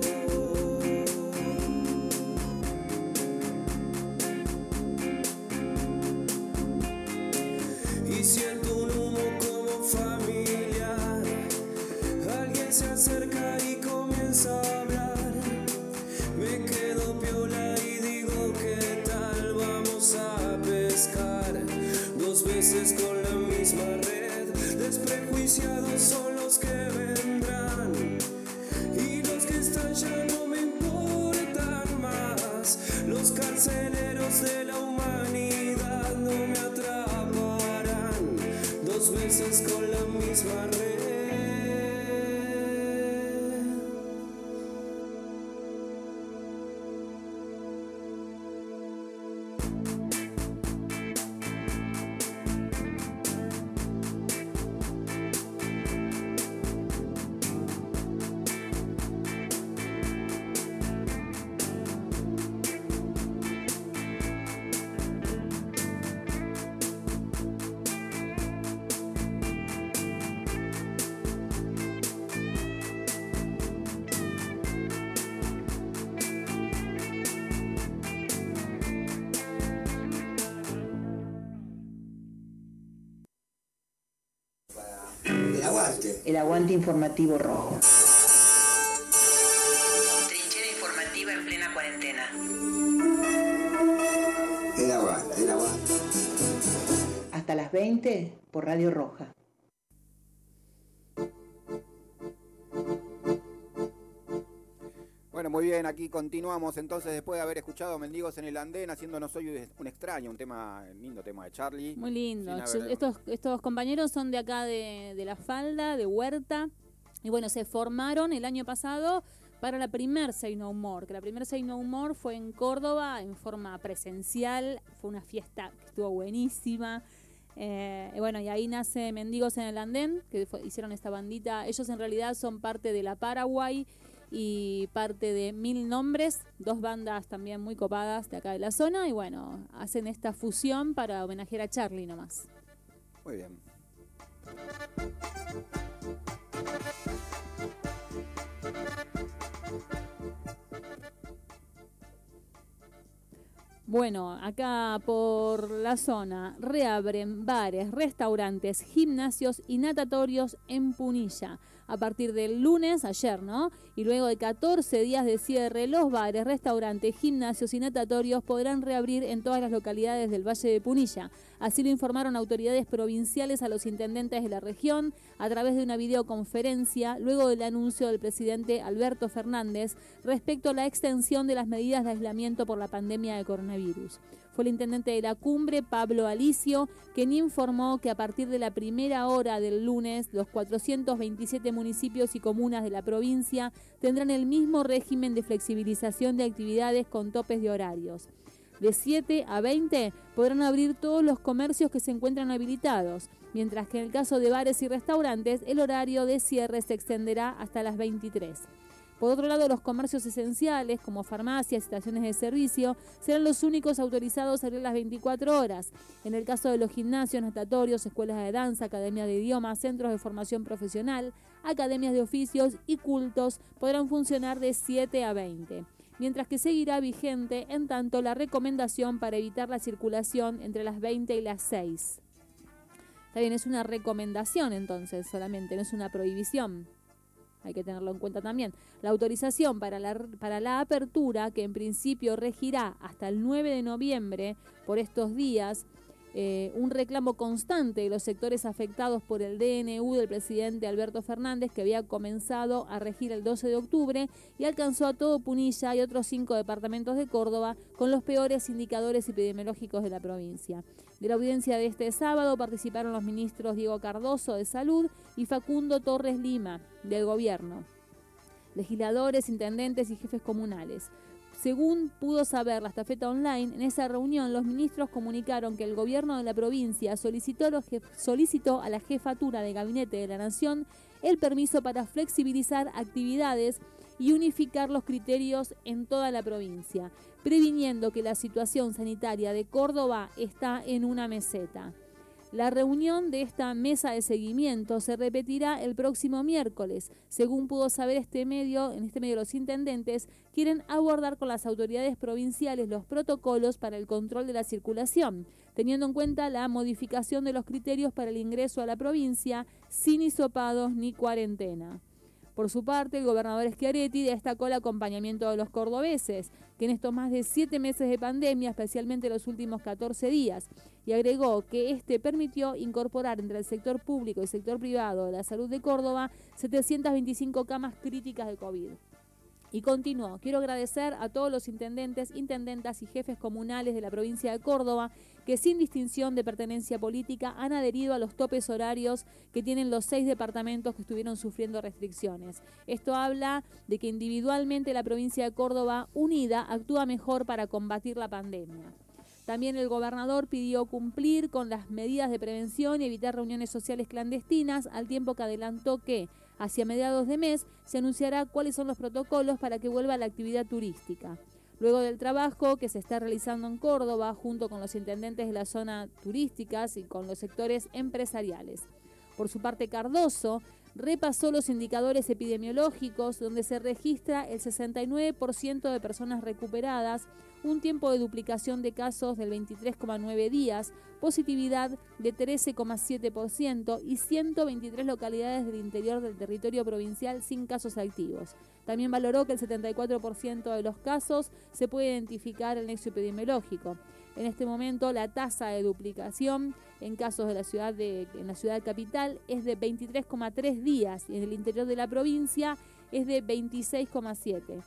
Y siento un humo como familiar, alguien se acerca y comienza a hablar, me quedo piola y digo ¿qué tal? Vamos a pescar dos veces con la misma red. Desprejuiciados son los que vendrán y los que están ya no me importan más. Los carceleros de la humanidad no me atraparán dos veces con la misma red. El aguante. El aguante informativo rojo. Trinchera informativa en plena cuarentena. El aguante, el aguante. Hasta las veinte por Radio Roja. Bueno, muy bien, aquí continuamos entonces después de haber escuchado Mendigos en el Andén, haciéndonos hoy un extraño, un tema, un lindo tema de Charlie. Muy lindo. Haber... Estos, estos compañeros son de acá de, de La Falda, de Huerta, y bueno, se formaron el año pasado para la primer Say No More, que la primer Say No More fue en Córdoba en forma presencial, fue una fiesta que estuvo buenísima. Eh, y bueno, y ahí nace Mendigos en el Andén, que fue, hicieron esta bandita. Ellos en realidad son parte de la Paraguay y parte de Mil Nombres, dos bandas también muy copadas de acá de la zona, y bueno, hacen esta fusión para homenajear a Charlie nomás. Muy bien. Bueno, acá por la zona reabren bares, restaurantes, gimnasios y natatorios en Punilla. A partir del lunes, ayer, ¿no? Y luego de catorce días de cierre, los bares, restaurantes, gimnasios y natatorios podrán reabrir en todas las localidades del Valle de Punilla. Así lo informaron autoridades provinciales a los intendentes de la región a través de una videoconferencia luego del anuncio del presidente Alberto Fernández respecto a la extensión de las medidas de aislamiento por la pandemia de coronavirus. Fue el intendente de la cumbre, Pablo Alicio, quien informó que a partir de la primera hora del lunes, los cuatrocientos veintisiete municipios y comunas de la provincia tendrán el mismo régimen de flexibilización de actividades con topes de horarios. De siete a veinte podrán abrir todos los comercios que se encuentran habilitados, mientras que en el caso de bares y restaurantes, el horario de cierre se extenderá hasta las veintitrés. Por otro lado, los comercios esenciales, como farmacias y estaciones de servicio, serán los únicos autorizados a abrir las veinticuatro horas. En el caso de los gimnasios, natatorios, escuelas de danza, academias de idiomas, centros de formación profesional, academias de oficios y cultos podrán funcionar de siete a veinte. Mientras que seguirá vigente, en tanto, la recomendación para evitar la circulación entre las veinte y las seis. Está bien, es una recomendación entonces solamente, no es una prohibición. Hay que tenerlo en cuenta también. La autorización para la, para la apertura, que en principio regirá hasta el nueve de noviembre por estos días, eh, un reclamo constante de los sectores afectados por el D N U del presidente Alberto Fernández, que había comenzado a regir el doce de octubre y alcanzó a todo Punilla y otros cinco departamentos de Córdoba con los peores indicadores epidemiológicos de la provincia. De la audiencia de este sábado participaron los ministros Diego Cardoso, de Salud, y Facundo Torres Lima, del Gobierno, legisladores, intendentes y jefes comunales. Según pudo saber la Estafeta Online, en esa reunión los ministros comunicaron que el gobierno de la provincia solicitó, los jef- solicitó a la jefatura de gabinete de la Nación el permiso para flexibilizar actividades y unificar los criterios en toda la provincia, previniendo que la situación sanitaria de Córdoba está en una meseta. La reunión de esta mesa de seguimiento se repetirá el próximo miércoles. Según pudo saber este medio, en este medio los intendentes quieren abordar con las autoridades provinciales los protocolos para el control de la circulación, teniendo en cuenta la modificación de los criterios para el ingreso a la provincia sin hisopados ni cuarentena. Por su parte, el gobernador Schiaretti destacó el acompañamiento de los cordobeses, que en estos más de siete meses de pandemia, especialmente los últimos catorce días, y agregó que este permitió incorporar entre el sector público y el sector privado de la salud de Córdoba setecientas veinticinco camas críticas de COVID. Y continuó: quiero agradecer a todos los intendentes, intendentas y jefes comunales de la provincia de Córdoba que sin distinción de pertenencia política han adherido a los topes horarios que tienen los seis departamentos que estuvieron sufriendo restricciones. Esto habla de que individualmente la provincia de Córdoba, unida, actúa mejor para combatir la pandemia. También el gobernador pidió cumplir con las medidas de prevención y evitar reuniones sociales clandestinas, al tiempo que adelantó que hacia mediados de mes se anunciará cuáles son los protocolos para que vuelva la actividad turística. Luego del trabajo que se está realizando en Córdoba, junto con los intendentes de la zona turísticas y con los sectores empresariales. Por su parte, Cardoso repasó los indicadores epidemiológicos, donde se registra el sesenta y nueve por ciento de personas recuperadas, un tiempo de duplicación de casos del veintitrés coma nueve días, positividad de trece coma siete por ciento y ciento veintitrés localidades del interior del territorio provincial sin casos activos. También valoró que el setenta y cuatro por ciento de los casos se puede identificar el nexo epidemiológico. En este momento, la tasa de duplicación en casos de la ciudad de, en la ciudad capital es de veintitrés coma tres días y en el interior de la provincia es de veintiséis coma siete.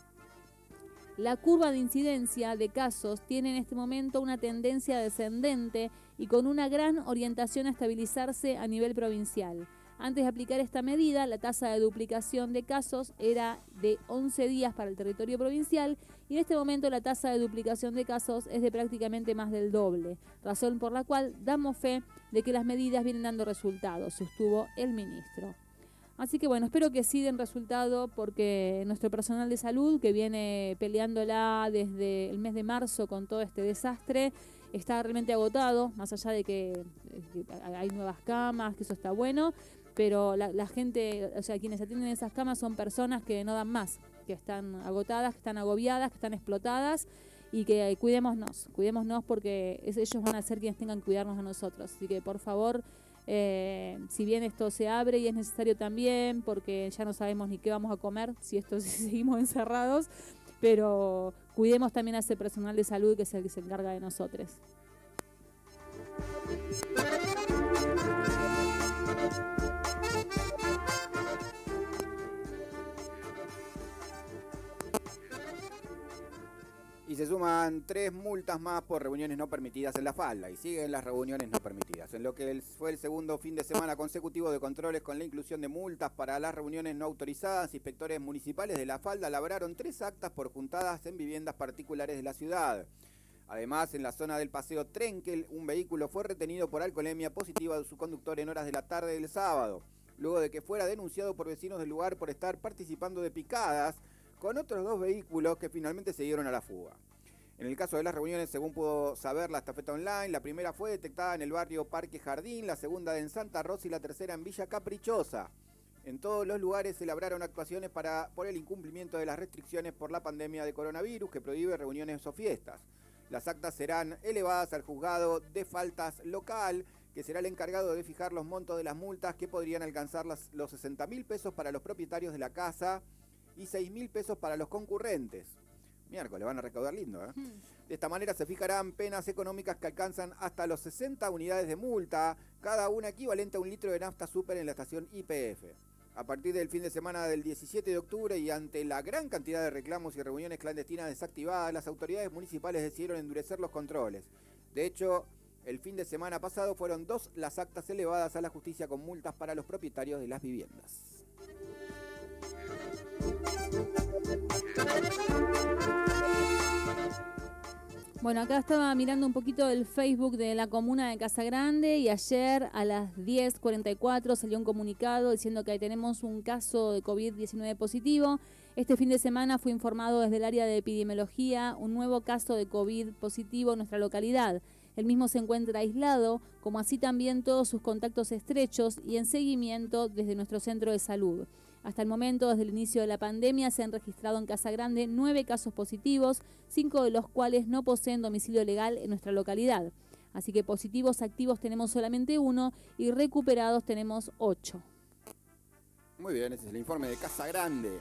La curva de incidencia de casos tiene en este momento una tendencia descendente y con una gran orientación a estabilizarse a nivel provincial. Antes de aplicar esta medida, la tasa de duplicación de casos era de once días para el territorio provincial y en este momento la tasa de duplicación de casos es de prácticamente más del doble, razón por la cual damos fe de que las medidas vienen dando resultados, sostuvo el ministro. Así que bueno, espero que sí den resultado porque nuestro personal de salud, que viene peleándola desde el mes de marzo con todo este desastre, está realmente agotado, más allá de que, que hay nuevas camas, que eso está bueno, pero la, la gente, o sea, quienes atienden esas camas son personas que no dan más, que están agotadas, que están agobiadas, que están explotadas y que cuidémonos, cuidémonos porque es, ellos van a ser quienes tengan que cuidarnos a nosotros. Así que por favor, eh, si bien esto se abre y es necesario también, porque ya no sabemos ni qué vamos a comer si esto si seguimos encerrados, pero cuidemos también a ese personal de salud que es el que se encarga de nosotros. Y se suman tres multas más por reuniones no permitidas en la falda y siguen las reuniones no permitidas. En lo que fue el segundo fin de semana consecutivo de controles con la inclusión de multas para las reuniones no autorizadas, inspectores municipales de la falda labraron tres actas por juntadas en viviendas particulares de la ciudad. Además, en la zona del Paseo Trenkel, un vehículo fue retenido por alcoholemia positiva de su conductor en horas de la tarde del sábado, luego de que fuera denunciado por vecinos del lugar por estar participando de picadas con otros dos vehículos que finalmente se dieron a la fuga. En el caso de las reuniones, según pudo saber la estafeta online, la primera fue detectada en el barrio Parque Jardín, la segunda en Santa Rosa y la tercera en Villa Caprichosa. En todos los lugares se labraron actuaciones para, por el incumplimiento de las restricciones por la pandemia de coronavirus que prohíbe reuniones o fiestas. Las actas serán elevadas al juzgado de faltas local, que será el encargado de fijar los montos de las multas que podrían alcanzar las, los sesenta mil pesos para los propietarios de la casa y seis mil pesos para los concurrentes. Miércoles, van a recaudar lindo, ¿eh? De esta manera se fijarán penas económicas que alcanzan hasta los sesenta unidades de multa, cada una equivalente a un litro de nafta super en la estación Y P F. A partir del fin de semana del diecisiete de octubre y ante la gran cantidad de reclamos y reuniones clandestinas desactivadas, las autoridades municipales decidieron endurecer los controles. De hecho, el fin de semana pasado fueron dos las actas elevadas a la justicia con multas para los propietarios de las viviendas. Bueno, acá estaba mirando un poquito el Facebook de la comuna de Casagrande y ayer a las diez cuarenta y cuatro salió un comunicado diciendo que ahí tenemos un caso de COVID diecinueve positivo. Este fin de semana fue informado desde el área de epidemiología un nuevo caso de COVID positivo en nuestra localidad. El mismo se encuentra aislado, como así también todos sus contactos estrechos y en seguimiento desde nuestro centro de salud. Hasta el momento, desde el inicio de la pandemia, se han registrado en Casagrande nueve casos positivos, cinco de los cuales no poseen domicilio legal en nuestra localidad. Así que positivos activos tenemos solamente uno y recuperados tenemos ocho. Muy bien, ese es el informe de Casagrande.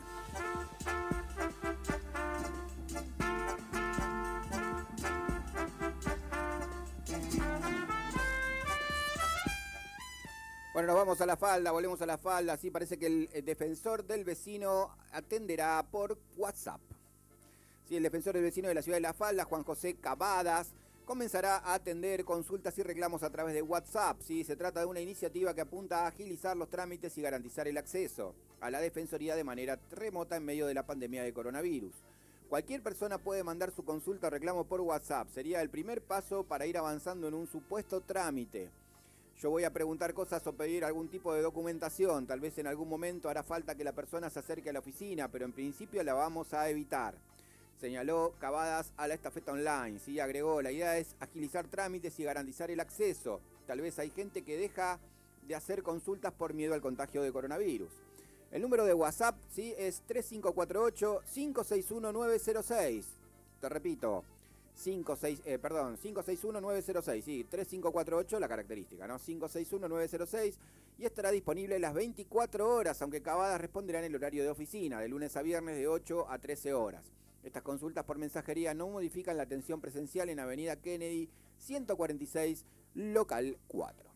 Bueno, nos vamos a La Falda, volvemos a La Falda. Sí, parece que el, el defensor del vecino atenderá por WhatsApp. Sí, el defensor del vecino de la ciudad de La Falda, Juan José Cavadas, comenzará a atender consultas y reclamos a través de WhatsApp. Sí, se trata de una iniciativa que apunta a agilizar los trámites y garantizar el acceso a la defensoría de manera remota en medio de la pandemia de coronavirus. Cualquier persona puede mandar su consulta o reclamo por WhatsApp. Sería el primer paso para ir avanzando en un supuesto trámite. Yo voy a preguntar cosas o pedir algún tipo de documentación. Tal vez en algún momento hará falta que la persona se acerque a la oficina, pero en principio la vamos a evitar. Señaló Cavadas a la estafeta online. Sí, agregó, la idea es agilizar trámites y garantizar el acceso. Tal vez hay gente que deja de hacer consultas por miedo al contagio de coronavirus. El número de WhatsApp, sí, es tres cinco cuatro ocho, cinco seis uno, nueve cero seis. Te repito. cinco seis, eh, perdón, cinco seis uno nueve cero seis, sí, tres cinco cuatro ocho, la característica, ¿no? cinco seis uno nueve cero seis y estará disponible las veinticuatro horas, aunque Cavadas responderá en el horario de oficina, de lunes a viernes de ocho a trece horas. Estas consultas por mensajería no modifican la atención presencial en Avenida Kennedy ciento cuarenta y seis, local cuatro.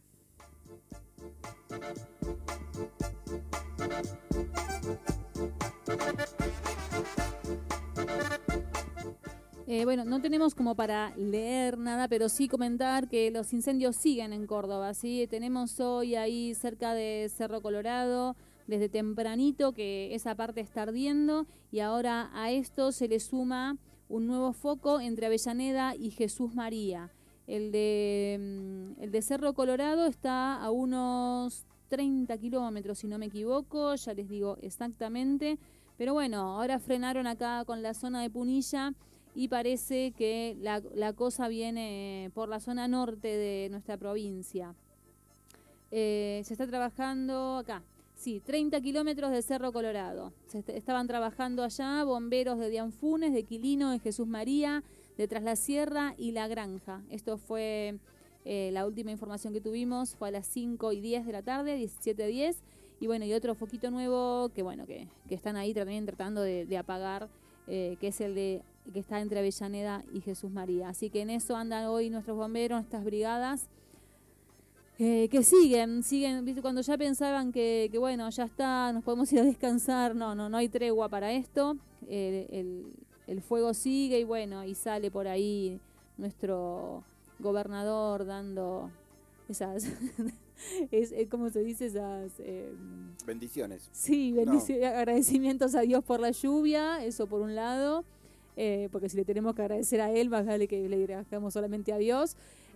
Eh, bueno, no tenemos como para leer nada, pero sí comentar que los incendios siguen en Córdoba, ¿sí? Tenemos hoy ahí cerca de Cerro Colorado, desde tempranito, que esa parte está ardiendo, y ahora a esto se le suma un nuevo foco entre Avellaneda y Jesús María. El de, el de Cerro Colorado está a unos treinta kilómetros, si no me equivoco, ya les digo exactamente, pero bueno, ahora frenaron acá con la zona de Punilla, y parece que la, la cosa viene por la zona norte de nuestra provincia. Eh, se está trabajando acá, sí, treinta kilómetros de Cerro Colorado. Se est- estaban trabajando allá bomberos de Dianfunes, de Quilino, de Jesús María, de Tras la Sierra y La Granja. Esto fue eh, la última información que tuvimos, fue a las cinco y diez de la tarde, diecisiete diez. Y bueno, y otro foquito nuevo que bueno, que, que están ahí también tratando de, de apagar, eh, que es el de que está entre Avellaneda y Jesús María. Así que en eso andan hoy nuestros bomberos, nuestras brigadas, eh, que siguen, siguen, ¿viste? Cuando ya pensaban que, que bueno, ya está, nos podemos ir a descansar, no, no, no hay tregua para esto, eh, el, el fuego sigue y bueno, y sale por ahí nuestro gobernador dando esas, es, es como se dice, esas... Eh, bendiciones. Sí, bendici- no. agradecimientos a Dios por la lluvia, eso por un lado. Eh, porque si le tenemos que agradecer a él, más vale que le agradezcamos solamente a Dios.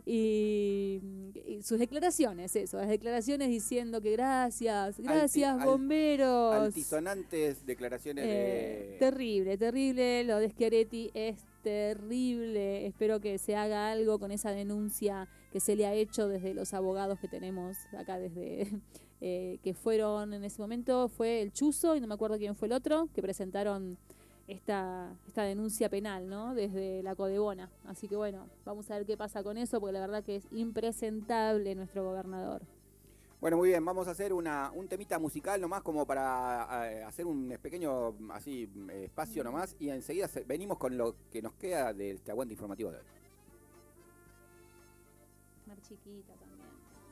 Y, y sus declaraciones, eso, las declaraciones diciendo que gracias, gracias Alti- al- bomberos. Altisonantes declaraciones Eh, de... Terrible, terrible, lo de Schiaretti es terrible. Espero que se haga algo con esa denuncia que se le ha hecho desde los abogados que tenemos acá, desde eh, que fueron en ese momento, fue el Chuzo y no me acuerdo quién fue el otro, que presentaron esta, esta denuncia penal, ¿no? Desde la Codebona. Así que bueno, vamos a ver qué pasa con eso, porque la verdad que es impresentable nuestro gobernador. Bueno, muy bien, vamos a hacer una, un temita musical nomás como para eh, hacer un pequeño así eh, espacio nomás y enseguida se- venimos con lo que nos queda de este aguante informativo de hoy. Mar chiquita también.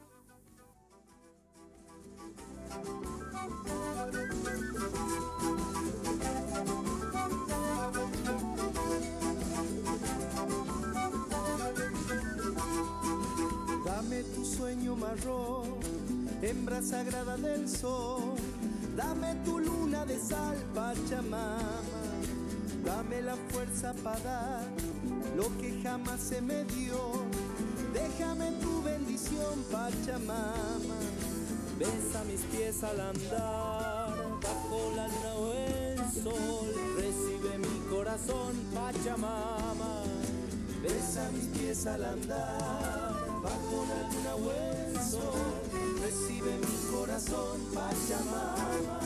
Dame tu sueño marrón, hembra sagrada del sol. Dame tu luna de sal, Pachamama. Dame la fuerza para dar lo que jamás se me dio. Déjame tu bendición, Pachamama. Besa mis pies al andar, bajo la luna o el sol. Recibe mi corazón, Pachamama. Besa mis pies al andar, bajo la luna o el sol. Recibe mi corazón, Pachamama.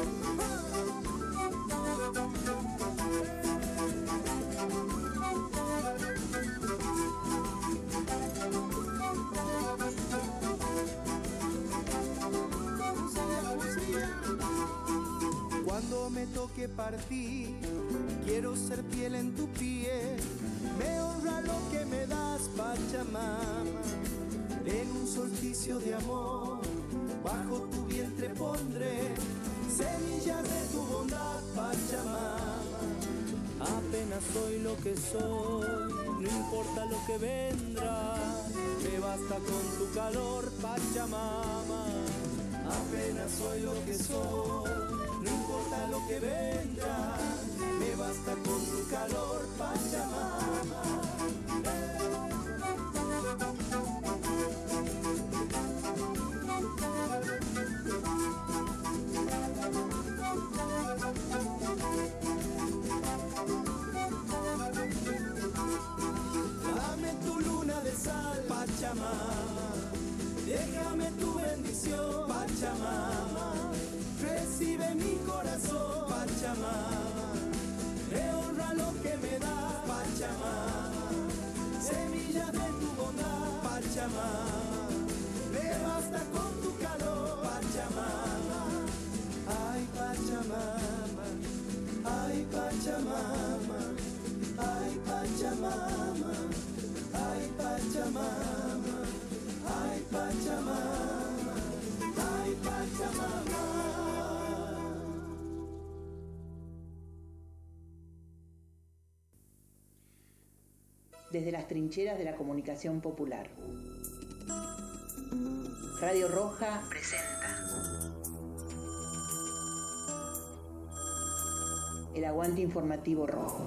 Cuando me toque partir, quiero ser piel en tu piel. Me honra lo que me das, Pachamama. En un solsticio de amor, bajo tu vientre pondré semillas de tu bondad, Pachamama. Apenas soy lo que soy, no importa lo que vendrá. Me basta con tu calor, Pachamama. Apenas soy lo que soy, no importa lo que vendrá. Me basta con tu calor, Pachamama. Dame tu luna de sal, Pachamama. Déjame tu bendición, Pachamama. Recibe mi corazón, Pachamama. Me honra lo que me da, Pachamama. Semillas de tu bondad, Pachamama. Me basta con tu calor, Pachamama. Ay, Pachamama. Ay, Pachamama. Ay, Pachamama. Ay, Pachamama. Ay, Pachamama. Ay, Pachamama. Desde las trincheras de la comunicación popular. Radio Roja presenta el aguante informativo rojo.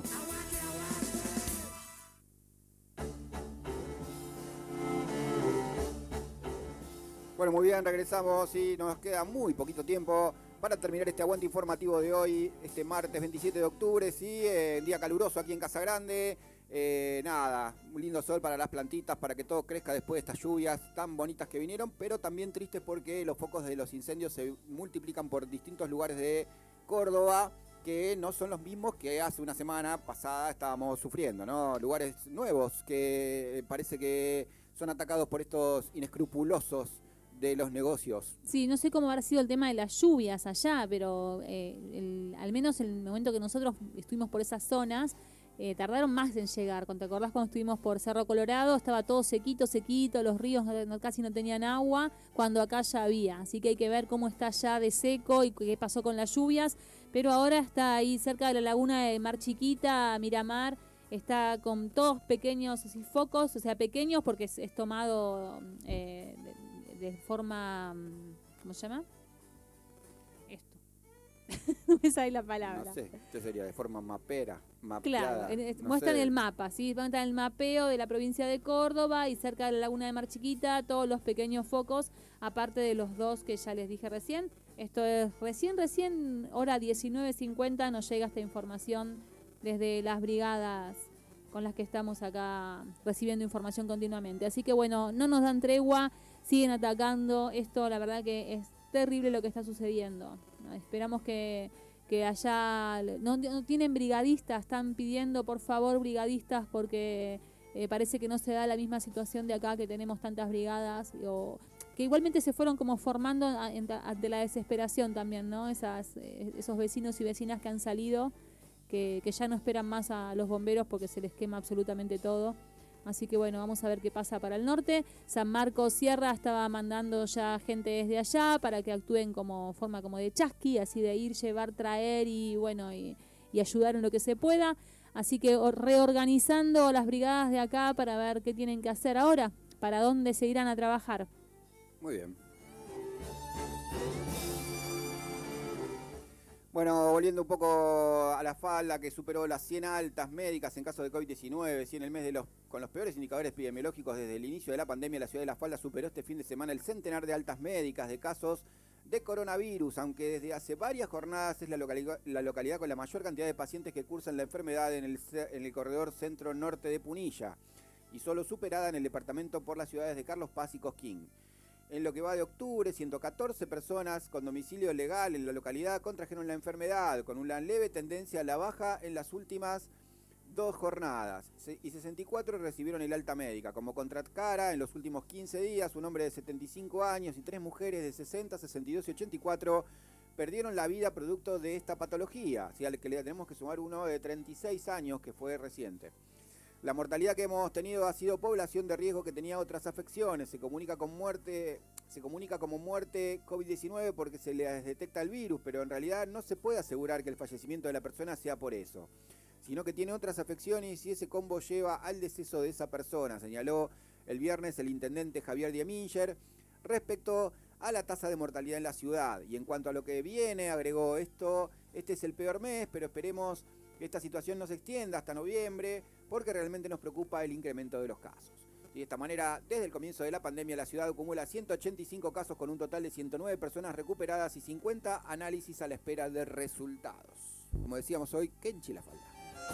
Bueno, muy bien, regresamos y nos queda muy poquito tiempo para terminar este aguante informativo de hoy, este martes veintisiete de octubre, sí, eh, día caluroso aquí en Casa Grande. Eh, nada, un lindo sol para las plantitas, para que todo crezca después de estas lluvias tan bonitas que vinieron, pero también tristes porque los focos de los incendios se multiplican por distintos lugares de Córdoba, que no son los mismos que hace una semana pasada estábamos sufriendo, ¿no? Lugares nuevos que parece que son atacados por estos inescrupulosos de los negocios. Sí, no sé cómo habrá sido el tema de las lluvias allá, pero eh, el, al menos en el momento que nosotros estuvimos por esas zonas, eh, tardaron más en llegar. ¿Te acordás cuando estuvimos por Cerro Colorado? Estaba todo sequito, sequito, los ríos no, casi no tenían agua, cuando acá ya había. Así que hay que ver cómo está ya de seco y qué pasó con las lluvias. Pero ahora está ahí cerca de la laguna de Mar Chiquita, Miramar, está con todos pequeños así, focos, o sea, pequeños porque es, es tomado eh, de, de forma, ¿cómo se llama? Esto. no me sale la palabra. No sé, esto sería de forma mapera, mapeada. Claro, eh, no muestran sé. el mapa, ¿sí? Muestran el mapeo de la provincia de Córdoba y cerca de la laguna de Mar Chiquita, todos los pequeños focos, aparte de los dos que ya les dije recién. Esto es recién, recién, hora diecinueve cincuenta, nos llega esta información desde las brigadas con las que estamos acá recibiendo información continuamente. Así que bueno, no nos dan tregua, siguen atacando. Esto la verdad que es terrible lo que está sucediendo. Esperamos que, que allá, no, no tienen brigadistas, están pidiendo por favor brigadistas porque eh, parece que no se da la misma situación de acá, que tenemos tantas brigadas, o que igualmente se fueron como formando ante la desesperación también, ¿no? Esas, eh, esos vecinos y vecinas que han salido, que, que ya no esperan más a los bomberos porque se les quema absolutamente todo. Así que bueno, vamos a ver qué pasa para el norte. San Marcos Sierra estaba mandando ya gente desde allá para que actúen como forma como de chasqui, así de ir, llevar, traer y bueno, y, y ayudar en lo que se pueda. Así que reorganizando las brigadas de acá para ver qué tienen que hacer ahora, para dónde se irán a trabajar. Muy bien. Bueno, volviendo un poco a la falda, que superó las cien altas médicas en caso de COVID diecinueve, sí, en el mes de los con los peores indicadores epidemiológicos desde el inicio de la pandemia, la ciudad de La Falda superó este fin de semana el centenar de altas médicas de casos de coronavirus, aunque desde hace varias jornadas es la localidad, la localidad con la mayor cantidad de pacientes que cursan la enfermedad en el, en el corredor centro-norte de Punilla, y solo superada en el departamento por las ciudades de Carlos Paz y Cosquín. En lo que va de octubre, ciento catorce personas con domicilio legal en la localidad contrajeron la enfermedad, con una leve tendencia a la baja en las últimas dos jornadas, y sesenta y cuatro recibieron el alta médica. Como contracara, en los últimos quince días, un hombre de setenta y cinco años y tres mujeres de sesenta, sesenta y dos y ochenta y cuatro perdieron la vida producto de esta patología, ¿sí? Al que le tenemos que sumar uno de treinta y seis años que fue reciente. La mortalidad que hemos tenido ha sido población de riesgo que tenía otras afecciones. Se comunica con muerte, se comunica como muerte COVID diecinueve porque se les detecta el virus, pero en realidad no se puede asegurar que el fallecimiento de la persona sea por eso, sino que tiene otras afecciones y ese combo lleva al deceso de esa persona, señaló el viernes el intendente Javier Dieminger respecto a la tasa de mortalidad en la ciudad. Y en cuanto a lo que viene, agregó esto, este es el peor mes, pero esperemos que esta situación no se extienda hasta noviembre, porque realmente nos preocupa el incremento de los casos. Y de esta manera, desde el comienzo de la pandemia, la ciudad acumula ciento ochenta y cinco casos con un total de ciento nueve personas recuperadas y cincuenta análisis a la espera de resultados. Como decíamos hoy, Kenchi La Falda.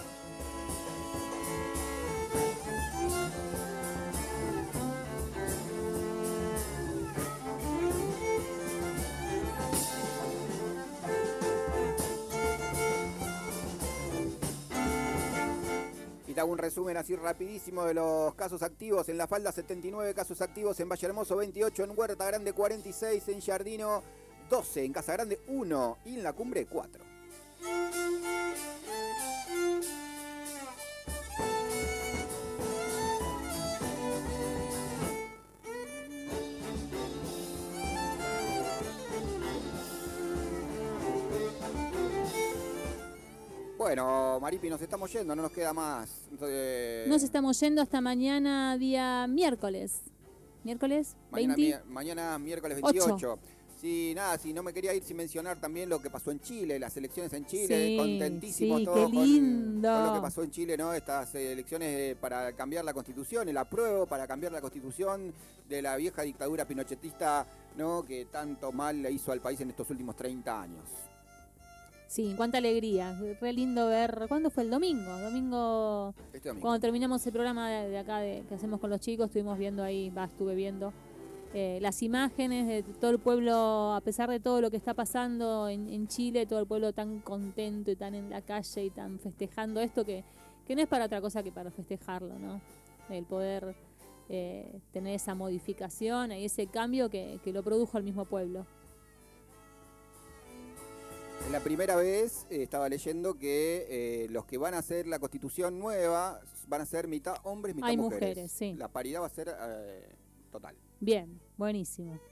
Y te hago un resumen así rapidísimo de los casos activos. En La Falda, setenta y nueve casos activos. En Valle Hermoso, veintiocho. En Huerta Grande, cuarenta y seis. En Giardino, doce. En Casa Grande, uno. Y en La Cumbre, cuatro. Bueno, Maripi, nos estamos yendo, no nos queda más. Entonces, Nos estamos yendo hasta mañana, día miércoles. ¿Miércoles? mañana, veinte. mi- mañana miércoles veintiocho. Sí, nada, sí, no me quería ir sin mencionar también lo que pasó en Chile, las elecciones en Chile, Sí, contentísimos sí, todos qué con, lindo. con lo que pasó en Chile, ¿no? Estas elecciones eh, para cambiar la Constitución, el apruebo para cambiar la Constitución de la vieja dictadura pinochetista, ¿no? Que tanto mal le hizo al país en estos últimos treinta años. Sí, cuánta alegría. Re lindo ver. ¿Cuándo fue el domingo? Domingo, Este domingo. cuando terminamos el programa de, de acá de, que hacemos con los chicos, estuvimos viendo ahí, va, estuve viendo eh, las imágenes de todo el pueblo, a pesar de todo lo que está pasando en, en Chile, todo el pueblo tan contento y tan en la calle y tan festejando esto que, que no es para otra cosa que para festejarlo, ¿no? El poder eh, tener esa modificación y ese cambio que, que lo produjo el mismo pueblo. Es la primera vez, eh, estaba leyendo que eh, los que van a hacer la Constitución nueva van a ser mitad hombres, mitad Hay mujeres. mujeres, sí. La paridad va a ser eh, total. Bien, buenísimo.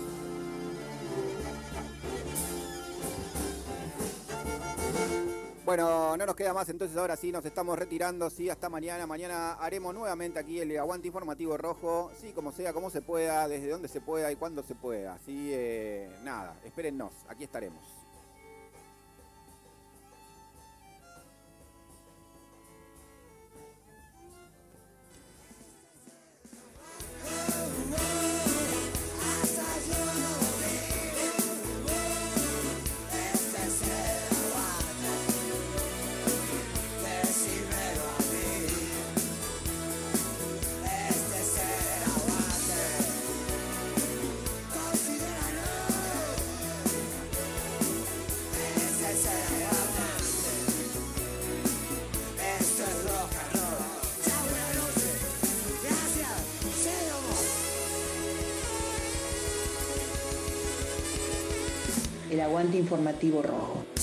Bueno. Bueno, no nos queda más, entonces ahora sí nos estamos retirando, sí, hasta mañana. Mañana haremos nuevamente aquí el Aguante Informativo Rojo, sí, como sea, como se pueda, desde donde se pueda y cuando se pueda. Así, eh, nada, espérennos, aquí estaremos. El Aguante Informativo Rojo.